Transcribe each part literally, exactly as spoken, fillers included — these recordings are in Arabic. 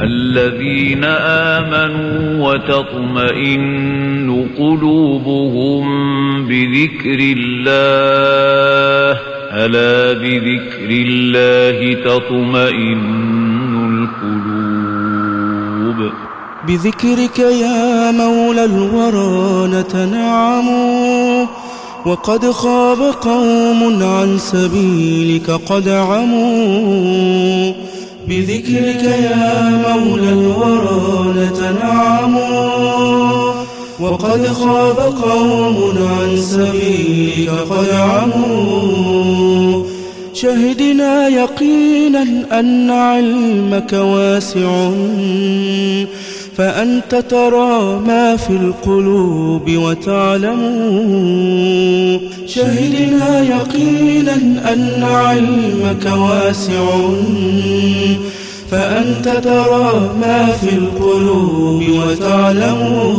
الذين آمنوا وتطمئن قلوبهم بذكر الله ألا بذكر الله تطمئن القلوب بذكرك يا مولى الورى نتنعم وقد خاب قوم عن سبيلك قد عموا بذكرك يا مولى الورى نتنعم وقد خاب قوم عن سبيلك قد عموا شهدنا يقينا أن علمك واسع فأنت ترى ما في القلوب وتعلم شهدنا يقينا أن علمك واسع فأنت ترى ما في القلوب وتعلم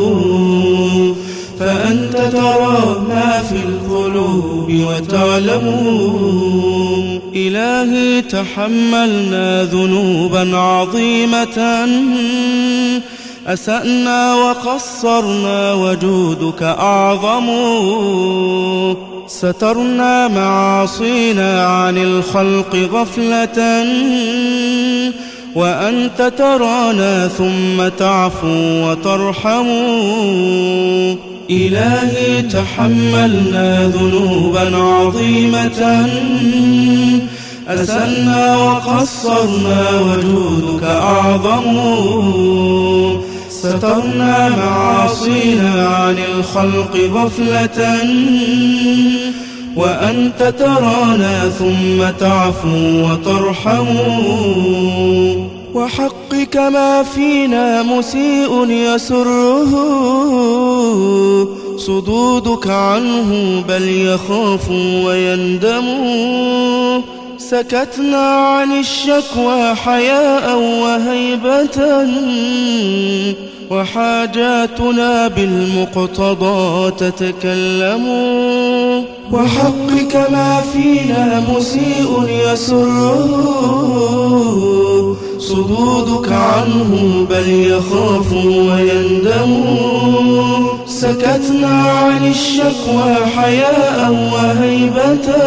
فأنت ترى ما في القلوب وتعلم إلهي تحملنا ذنوبا عظيمة أسأنا وقصرنا وجودك أعظم سترنا معاصينا عن الخلق غفلة وأنت ترانا ثم تعفو وترحم إلهي تحملنا ذنوبا عظيمة أسأنا وقصرنا وجودك أعظم سترنا معاصينا عن الخلق غفلة وأنت ترانا ثم تعفو وترحم وحقك ما فينا مسيء يسره صدودك عنه بل يخاف ويندم سكتنا عن الشكوى حياء وهيبة وحاجاتنا بالمقتضى تتكلم وحقك ما فينا مسيء يسره صدودك عنه بل يخاف ويندم سكتنا عن الشكوى حياء وهيبة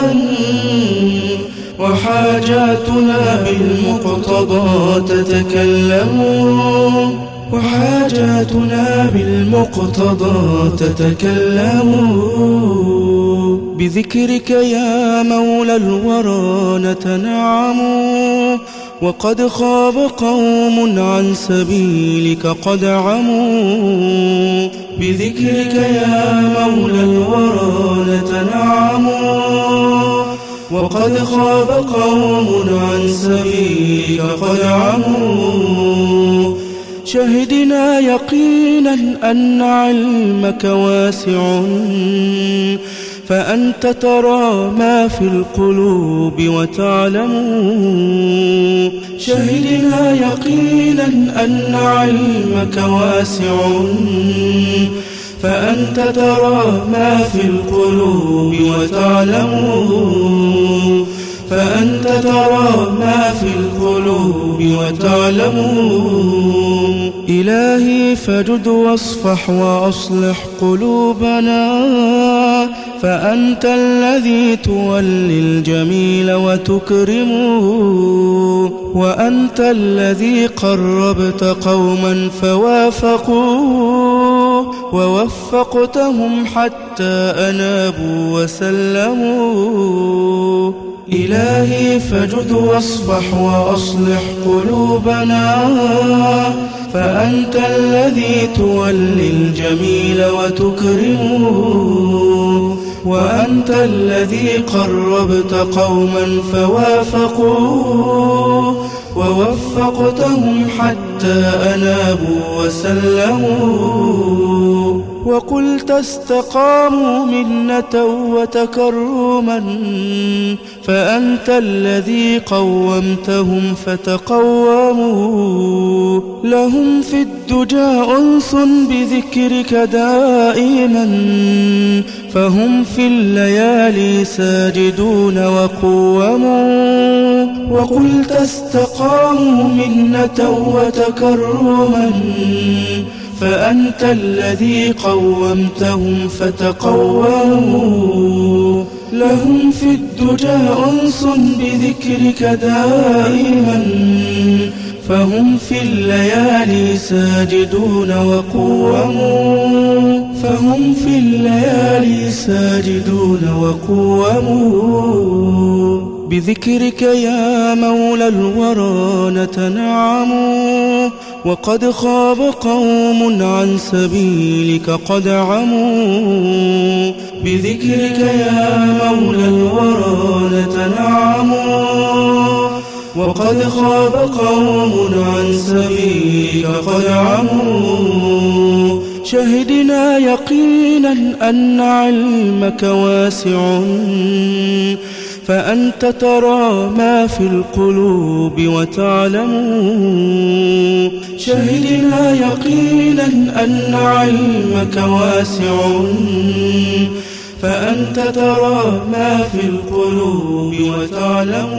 وحاجاتنا بالمقتضى تتكلم وحاجاتنا بالمقتضى تتكلم بذكرك يا مولى الورى نتنعم وقد خاب قوم عن سبيلك قد عموا بذكرك يا مولى الورى نتنعم وقد خاب قوم عن سبيلك قد عموا شهدنا يقينا أن علمك واسع فأنت ترى ما في القلوب وتعلم شهدنا يقينا أن علمك واسع فأنت ترى ما في القلوب وتعلم فأنت ترى ما في القلوب وتعلم إلهي فجد واصفح وأصلح قلوبنا فأنت الذي تولي الجميل وتكرمه وأنت الذي قربت قوما فوافقوا ووفقتهم حتى أنابوا وسلموا إلهي فجد واصفح وأصلح قلوبنا فأنت الذي تولي الجميل وتكرمه وأنت الذي قربت قوما فوافقوا ووفقتهم حتى أنابوا وسلموا وقلت استقاموا منة وتكرما فأنت الذي قومتهم فتقوموا لهم في الدجى أنس بذكرك دائما فهم في الليالي ساجدون وقوموا وقلت استقاموا منة وتكرما، فأنت الذي قومتهم فتقوموا. لهم في الدجى أنس بذكرك دائما، فهم في الليالي ساجدون وقوموا. فهم في الليالي ساجدون وقوموا. بذكرك يا مولى الورى نتنعم، وقد خاب قوم عن سبيلك قد عموا. بذكرك يا مولى الورى نتنعم، وقد خاب قوم عن سبيلك قد عموا. شهدنا يقينا أن علمك واسع، فأنت ترى ما في القلوب وتعلم. شهدنا يقينا أن علمك واسع، فأنت ترى ما في القلوب وتعلم.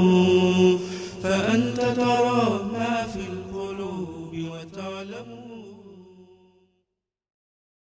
فأنت ترى ما في القلوب وتعلم.